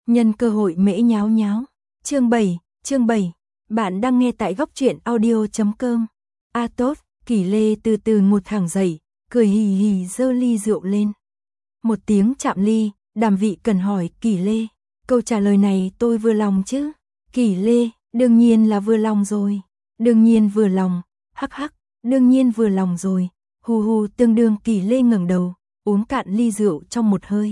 Nhân cơ hội mễ nháo nháo. Chương 7. Bạn đang nghe tại góc truyện audio.com. Tốt, Kỷ Lê từ từ ngồi thẳng dậy, cười hì hì giơ ly rượu lên. Một tiếng chạm ly, Đàm Vị Cần hỏi Kỷ Lê, câu trả lời này tôi vừa lòng chứ? Kỷ Lê, đương nhiên là vừa lòng rồi. Đương nhiên vừa lòng, hắc hắc, đương nhiên vừa lòng rồi. Hù hù tương đương. Kỷ Lê ngẩng đầu, uống cạn ly rượu trong một hơi.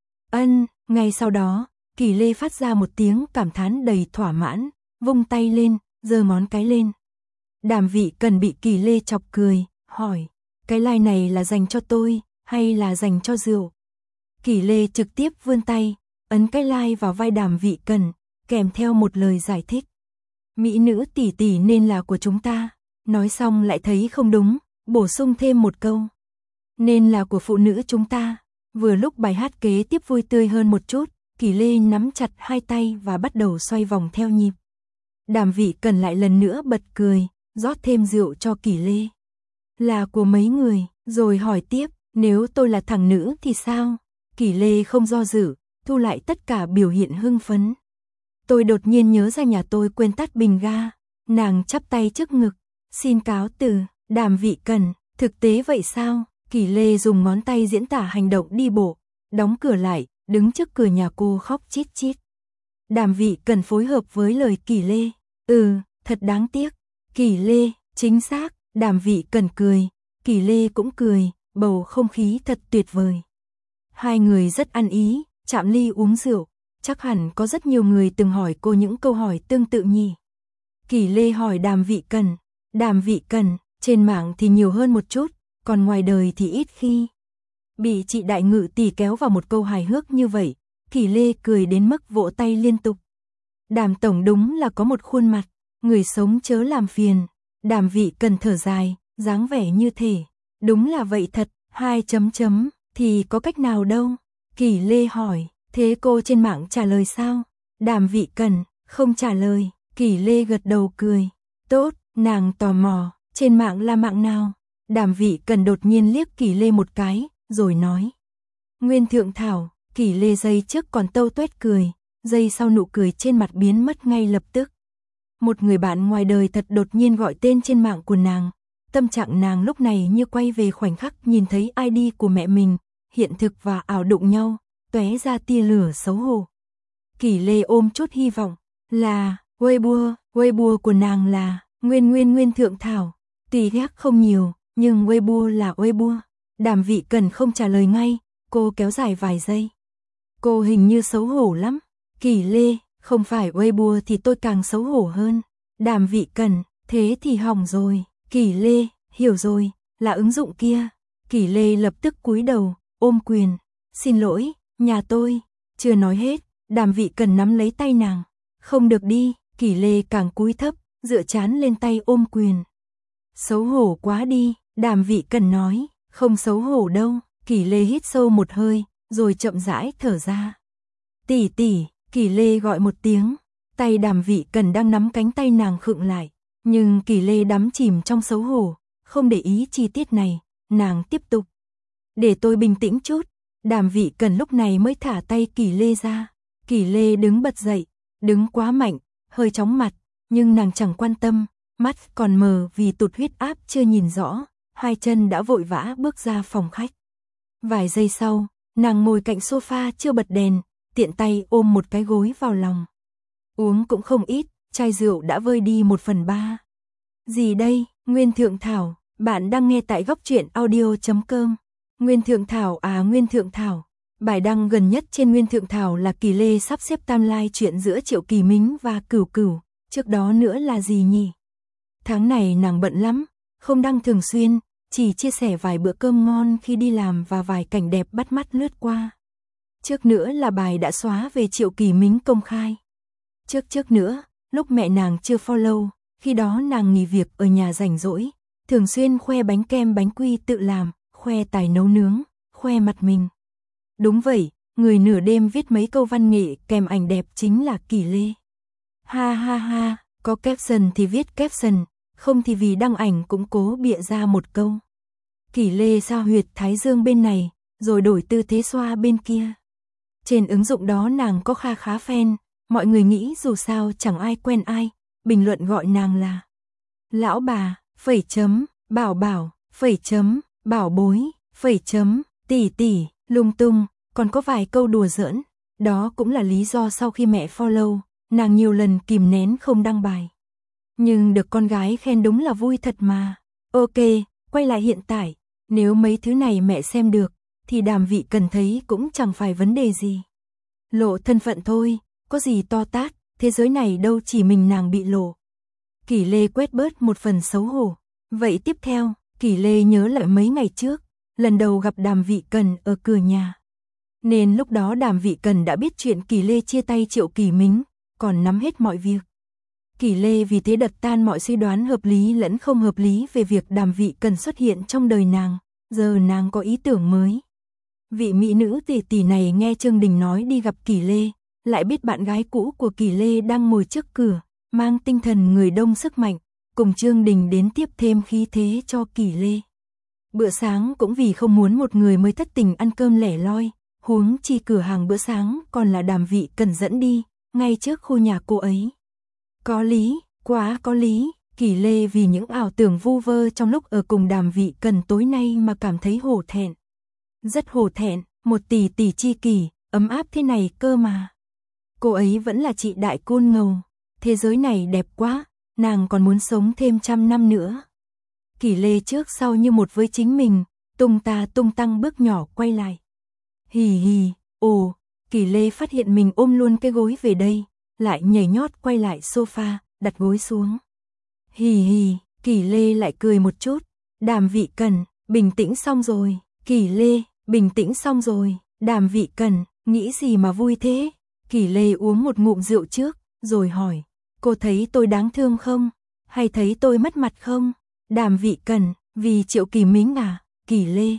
Ngay sau đó, Kỷ Lê phát ra một tiếng cảm thán đầy thỏa mãn, vung tay lên, giơ ngón cái lên. Đàm Vị Cần bị Kỷ Lê chọc cười, hỏi, cái like này là dành cho tôi, hay là dành cho rượu? Kỷ Lê trực tiếp vươn tay, ấn cái like vào vai Đàm Vị Cần, kèm theo một lời giải thích. Mỹ nữ tỷ tỷ nên là của chúng ta. Nói xong lại thấy không đúng, bổ sung thêm một câu. Nên là của phụ nữ chúng ta. Vừa lúc bài hát kế tiếp vui tươi hơn một chút, Kỷ Lê nắm chặt hai tay và bắt đầu xoay vòng theo nhịp. Đàm Vị Cần lại lần nữa bật cười, rót thêm rượu cho Kỷ Lê. Là của mấy người, rồi hỏi tiếp, nếu tôi là thằng nữ thì sao? Kỷ Lê không do dự, thu lại tất cả biểu hiện hưng phấn. Tôi đột nhiên nhớ ra nhà tôi quên tắt bình ga. Nàng chắp tay trước ngực, xin cáo từ. Đàm Vị Cần, thực tế vậy sao? Kỷ Lê dùng ngón tay diễn tả hành động đi bộ, đóng cửa lại, đứng trước cửa nhà cô khóc chít chít. Đàm Vị Cần phối hợp với lời Kỷ Lê. Thật đáng tiếc. Kỷ Lê, chính xác. Đàm Vị Cần cười, Kỷ Lê cũng cười, bầu không khí thật tuyệt vời. Hai người rất ăn ý, chạm ly uống rượu. Chắc hẳn có rất nhiều người từng hỏi cô những câu hỏi tương tự nhỉ. Kỷ Lê hỏi Đàm Vị Cần. Đàm Vị Cần, trên mạng thì nhiều hơn một chút, còn ngoài đời thì ít khi. Bị chị Đại Ngự tỷ kéo vào một câu hài hước như vậy, Kỷ Lê cười đến mức vỗ tay liên tục. Đàm tổng đúng là có một khuôn mặt, người sống chớ làm phiền. Đàm Vị Cần thở dài, dáng vẻ như thể, đúng là vậy thật, thì có cách nào đâu? Kỷ Lê hỏi, thế cô trên mạng trả lời sao? Đàm Vị Cần, không trả lời. Kỷ Lê gật đầu cười. Tốt, nàng tò mò, trên mạng là mạng nào? Đàm Vị Cần đột nhiên liếc Kỷ Lê một cái, rồi nói. Nguyên Thượng Thảo. Kỷ Lê giây trước còn tâu tuét cười, giây sau nụ cười trên mặt biến mất ngay lập tức. Một người bạn ngoài đời thật đột nhiên gọi tên trên mạng của nàng. Tâm trạng nàng lúc này như quay về khoảnh khắc nhìn thấy ID của mẹ mình, hiện thực và ảo đụng nhau, tóe ra tia lửa xấu hổ. Kỷ Lê ôm chút hy vọng, là Weibo của nàng là Nguyên Thượng Thảo. Tuy ghét không nhiều, nhưng Weibo là Weibo. Đàm Vị Cần không trả lời ngay, cô kéo dài vài giây. Cô hình như xấu hổ lắm. Kỷ Lê, không phải Weibo thì tôi càng xấu hổ hơn. Đàm Vị Cần, thế thì hỏng rồi. Kỷ Lê, hiểu rồi, là ứng dụng kia. Kỷ Lê lập tức cúi đầu, ôm quyền. Xin lỗi, nhà tôi. Chưa nói hết, Đàm Vị Cần nắm lấy tay nàng. Không được đi. Kỷ Lê càng cúi thấp, dựa trán lên tay ôm quyền. Xấu hổ quá đi. Đàm Vị Cần nói. Không xấu hổ đâu. Kỷ Lê hít sâu một hơi, rồi chậm rãi thở ra. Tỷ tỷ. Kỷ Lê gọi một tiếng. Tay Đàm Vị Cần đang nắm cánh tay nàng khựng lại. Nhưng Kỷ Lê đắm chìm trong xấu hổ, không để ý chi tiết này. Nàng tiếp tục. Để tôi bình tĩnh chút. Đàm Vị Cần lúc này mới thả tay Kỷ Lê ra. Kỷ Lê đứng bật dậy, đứng quá mạnh, hơi chóng mặt, nhưng nàng chẳng quan tâm, mắt còn mờ vì tụt huyết áp chưa nhìn rõ, hai chân đã vội vã bước ra phòng khách. Vài giây sau, nàng ngồi cạnh sofa chưa bật đèn, tiện tay ôm một cái gối vào lòng. Uống cũng không ít, chai rượu đã vơi đi 1/3. Gì đây? Nguyên Thượng Thảo, bạn đang nghe tại góc truyện audio.com. Nguyên Thượng Thảo Nguyên Thượng Thảo. Bài đăng gần nhất trên Nguyên Thượng Thảo là Kỷ Lê sắp xếp timeline chuyện giữa Triệu Kỳ Mính và Cửu Cửu, trước đó nữa là gì nhỉ? Tháng này nàng bận lắm, không đăng thường xuyên, chỉ chia sẻ vài bữa cơm ngon khi đi làm và vài cảnh đẹp bắt mắt lướt qua. Trước nữa là bài đã xóa về Triệu Kỳ Mính công khai. Trước nữa, lúc mẹ nàng chưa follow, khi đó nàng nghỉ việc ở nhà rảnh rỗi, thường xuyên khoe bánh kem bánh quy tự làm, khoe tài nấu nướng, khoe mặt mình. Đúng vậy, người nửa đêm viết mấy câu văn nghệ kèm ảnh đẹp chính là Kỷ Lê. Ha, có caption thì viết caption, không thì vì đăng ảnh cũng cố bịa ra một câu. Kỷ Lê sao huyệt thái dương bên này, rồi đổi tư thế xoa bên kia. Trên ứng dụng đó nàng có kha khá fan, mọi người nghĩ dù sao chẳng ai quen ai, bình luận gọi nàng là lão bà, phẩy chấm, bảo bảo, phẩy chấm, bảo bối, phẩy chấm, tỷ tỷ, lung tung, còn có vài câu đùa giỡn. Đó cũng là lý do sau khi mẹ follow, nàng nhiều lần kìm nén không đăng bài. Nhưng được con gái khen đúng là vui thật mà. Ok, quay lại hiện tại, nếu mấy thứ này mẹ xem được, thì Đàm Vị Cần thấy cũng chẳng phải vấn đề gì. Lộ thân phận thôi, có gì to tát, thế giới này đâu chỉ mình nàng bị lộ. Kỷ Lê quét bớt một phần xấu hổ. Vậy tiếp theo, Kỷ Lê nhớ lại mấy ngày trước, lần đầu gặp Đàm Vị Cần ở cửa nhà. Nên lúc đó Đàm Vị Cần đã biết chuyện Kỷ Lê chia tay Triệu Kỳ Mính, còn nắm hết mọi việc. Kỷ Lê vì thế đập tan mọi suy đoán hợp lý lẫn không hợp lý về việc Đàm Vị Cần xuất hiện trong đời nàng, giờ nàng có ý tưởng mới. Vị mỹ nữ tỷ tỷ này nghe Trương Đình nói đi gặp Kỷ Lê, lại biết bạn gái cũ của Kỷ Lê đang ngồi trước cửa, mang tinh thần người đông sức mạnh, cùng Trương Đình đến tiếp thêm khí thế cho Kỷ Lê. Bữa sáng cũng vì không muốn một người mới thất tình ăn cơm lẻ loi, huống chi cửa hàng bữa sáng còn là Đàm Vị Cần dẫn đi, ngay trước khu nhà cô ấy. Có lý, quá có lý, Kỷ Lê vì những ảo tưởng vu vơ trong lúc ở cùng Đàm Vị Cần tối nay mà cảm thấy hổ thẹn. Rất hổ thẹn, một tỷ tỷ chi kỷ, ấm áp thế này cơ mà. Cô ấy vẫn là chị đại côn ngầu, thế giới này đẹp quá, nàng còn muốn sống thêm 100 năm nữa. Kỷ Lê trước sau như một với chính mình, tung ta tung tăng bước nhỏ quay lại. Hì hì, ồ, Kỷ Lê phát hiện mình ôm luôn cái gối về đây, lại nhảy nhót quay lại sofa, đặt gối xuống. Hì hì, Kỷ Lê lại cười một chút. Đàm Vị Cần, bình tĩnh xong rồi. Kỷ Lê, bình tĩnh xong rồi. Đàm Vị Cần, nghĩ gì mà vui thế? Kỷ Lê uống một ngụm rượu trước, rồi hỏi, cô thấy tôi đáng thương không? Hay thấy tôi mất mặt không? Đàm Vị Cần, vì Triệu Kỳ Mính à? Kỷ Lê,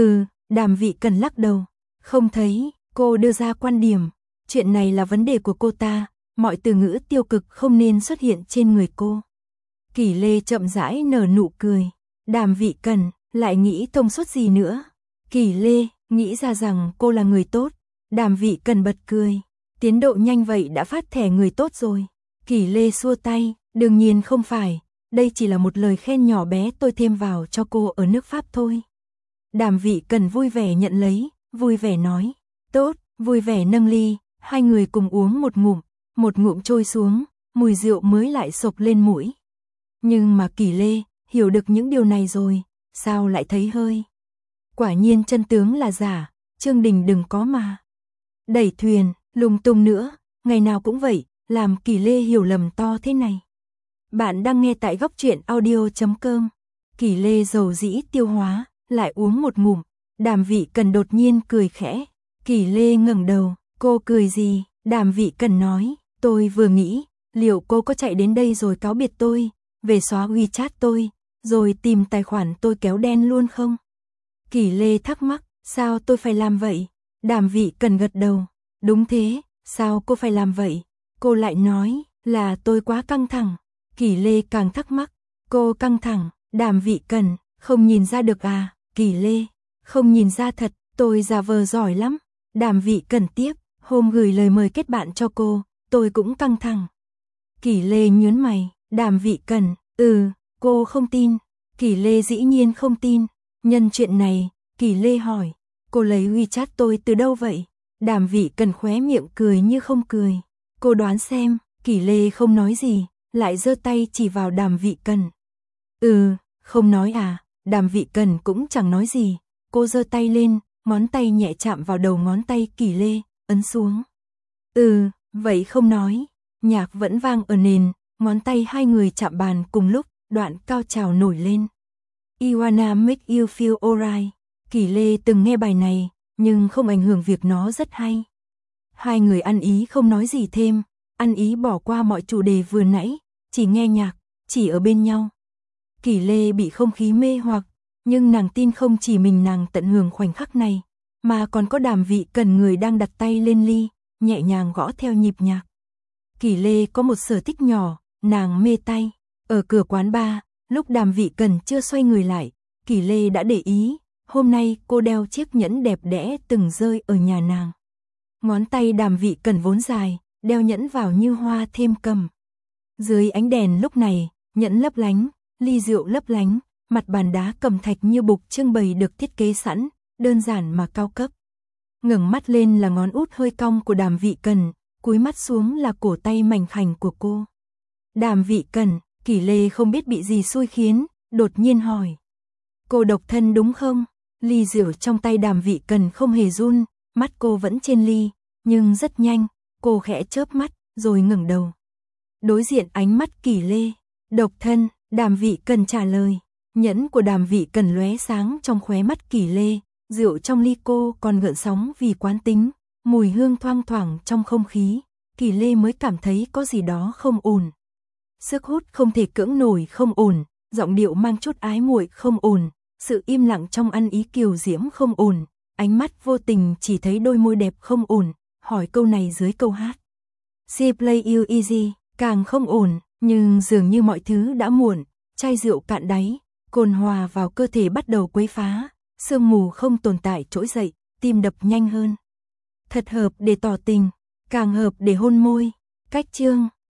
Đàm Vị Cần lắc đầu, không thấy. Cô đưa ra quan điểm, chuyện này là vấn đề của cô ta, mọi từ ngữ tiêu cực không nên xuất hiện trên người cô. Kỷ Lê chậm rãi nở nụ cười. Đàm Vị Cần, lại nghĩ thông suốt gì nữa? Kỷ Lê, nghĩ ra rằng cô là người tốt. Đàm Vị Cần bật cười. Tiến độ nhanh vậy đã phát thẻ người tốt rồi. Kỷ Lê xua tay, đương nhiên không phải, đây chỉ là một lời khen nhỏ bé tôi thêm vào cho cô ở nước Pháp thôi. Đàm Vị Cần vui vẻ nhận lấy, vui vẻ nói, tốt, vui vẻ nâng ly, hai người cùng uống một ngụm trôi xuống, mùi rượu mới lại sộc lên mũi. Nhưng mà Kỷ Lê, hiểu được những điều này rồi, sao lại thấy hơi. Quả nhiên chân tướng là giả, Trương Đình đừng có mà đẩy thuyền, lung tung nữa, ngày nào cũng vậy, làm Kỷ Lê hiểu lầm to thế này. Bạn đang nghe tại góc truyện audio.com. Kỷ Lê dầu dĩ tiêu hóa, lại uống một ngụm. Đàm Vị Cần đột nhiên cười khẽ. Kỷ Lê ngẩng đầu, cô cười gì? Đàm Vị Cần nói, tôi vừa nghĩ, liệu cô có chạy đến đây rồi cáo biệt tôi, về xóa WeChat tôi, rồi tìm tài khoản tôi kéo đen luôn không? Kỷ Lê thắc mắc, sao tôi phải làm vậy? Đàm Vị Cần gật đầu, đúng thế, sao cô phải làm vậy? Cô lại nói, là tôi quá căng thẳng. Kỷ Lê càng thắc mắc, cô căng thẳng, Đàm Vị Cần, không nhìn ra được à? Kỷ Lê, không nhìn ra thật, tôi giả vờ giỏi lắm. Đàm Vị Cần tiếp, hôm gửi lời mời kết bạn cho cô, tôi cũng căng thẳng. Kỷ Lê nhướng mày, Đàm Vị Cần, cô không tin. Kỷ Lê dĩ nhiên không tin. Nhân chuyện này, Kỷ Lê hỏi, cô lấy WeChat tôi từ đâu vậy? Đàm Vị Cần khóe miệng cười như không cười. Cô đoán xem. Kỷ Lê không nói gì, lại giơ tay chỉ vào Đàm Vị Cần. Không nói à? Đàm Vị Cần cũng chẳng nói gì. Cô giơ tay lên, ngón tay nhẹ chạm vào đầu ngón tay Kỷ Lê, ấn xuống. Vậy không nói. Nhạc vẫn vang ở nền, ngón tay hai người chạm bàn cùng lúc, đoạn cao trào nổi lên. I wanna make you feel alright. Kỷ Lê từng nghe bài này, nhưng không ảnh hưởng việc nó rất hay. Hai người ăn ý không nói gì thêm, ăn ý bỏ qua mọi chủ đề vừa nãy, chỉ nghe nhạc, chỉ ở bên nhau. Kỷ Lê bị không khí mê hoặc, nhưng nàng tin không chỉ mình nàng tận hưởng khoảnh khắc này, mà còn có Đàm Vị Cần người đang đặt tay lên ly, nhẹ nhàng gõ theo nhịp nhạc. Kỷ Lê có một sở thích nhỏ, nàng mê tay. Ở cửa quán bar, lúc Đàm Vị Cần chưa xoay người lại, Kỷ Lê đã để ý, hôm nay cô đeo chiếc nhẫn đẹp đẽ từng rơi ở nhà nàng. Ngón tay Đàm Vị Cần vốn dài, đeo nhẫn vào như hoa thêm cầm. Dưới ánh đèn lúc này, nhẫn lấp lánh, ly rượu lấp lánh, mặt bàn đá cẩm thạch như bục trưng bày được thiết kế sẵn, đơn giản mà cao cấp. Ngẩng mắt lên là ngón út hơi cong của Đàm Vị Cần, cúi mắt xuống là cổ tay mảnh khảnh của cô. Đàm Vị Cần, Kỷ Lê không biết bị gì xui khiến, đột nhiên hỏi. Cô độc thân đúng không? Ly rượu trong tay Đàm Vị Cần không hề run, mắt cô vẫn trên ly, nhưng rất nhanh, cô khẽ chớp mắt, rồi ngẩng đầu. Đối diện ánh mắt Kỷ Lê, độc thân, Đàm Vị Cần trả lời. Nhẫn của Đàm Vị Cần lóe sáng trong khóe mắt Kỷ Lê, rượu trong ly cô còn gợn sóng vì quán tính, mùi hương thoang thoảng trong không khí, Kỷ Lê mới cảm thấy có gì đó không ổn. Sức hút không thể cưỡng nổi không ổn, giọng điệu mang chút ái muội không ổn, sự im lặng trong ăn ý kiều diễm không ổn, ánh mắt vô tình chỉ thấy đôi môi đẹp không ổn, hỏi câu này dưới câu hát. She play you easy, càng không ổn, nhưng dường như mọi thứ đã muộn, chai rượu cạn đáy, cồn hòa vào cơ thể bắt đầu quấy phá, sương mù không tồn tại trỗi dậy, tim đập nhanh hơn. Thật hợp để tỏ tình, càng hợp để hôn môi, cách chương.